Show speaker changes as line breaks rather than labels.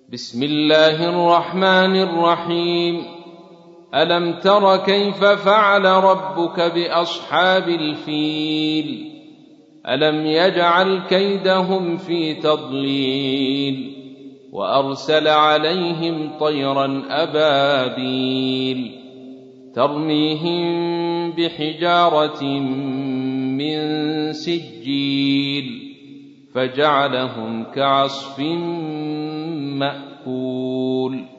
بسم الله الرحمن الرحيم. ألم تر كيف فعل ربك بأصحاب الفيل؟ ألم يجعل كيدهم في تضليل وأرسل عليهم طيرا أبابيل ترميهم بحجارة من سجيل فجعلهم كعصف مأكول.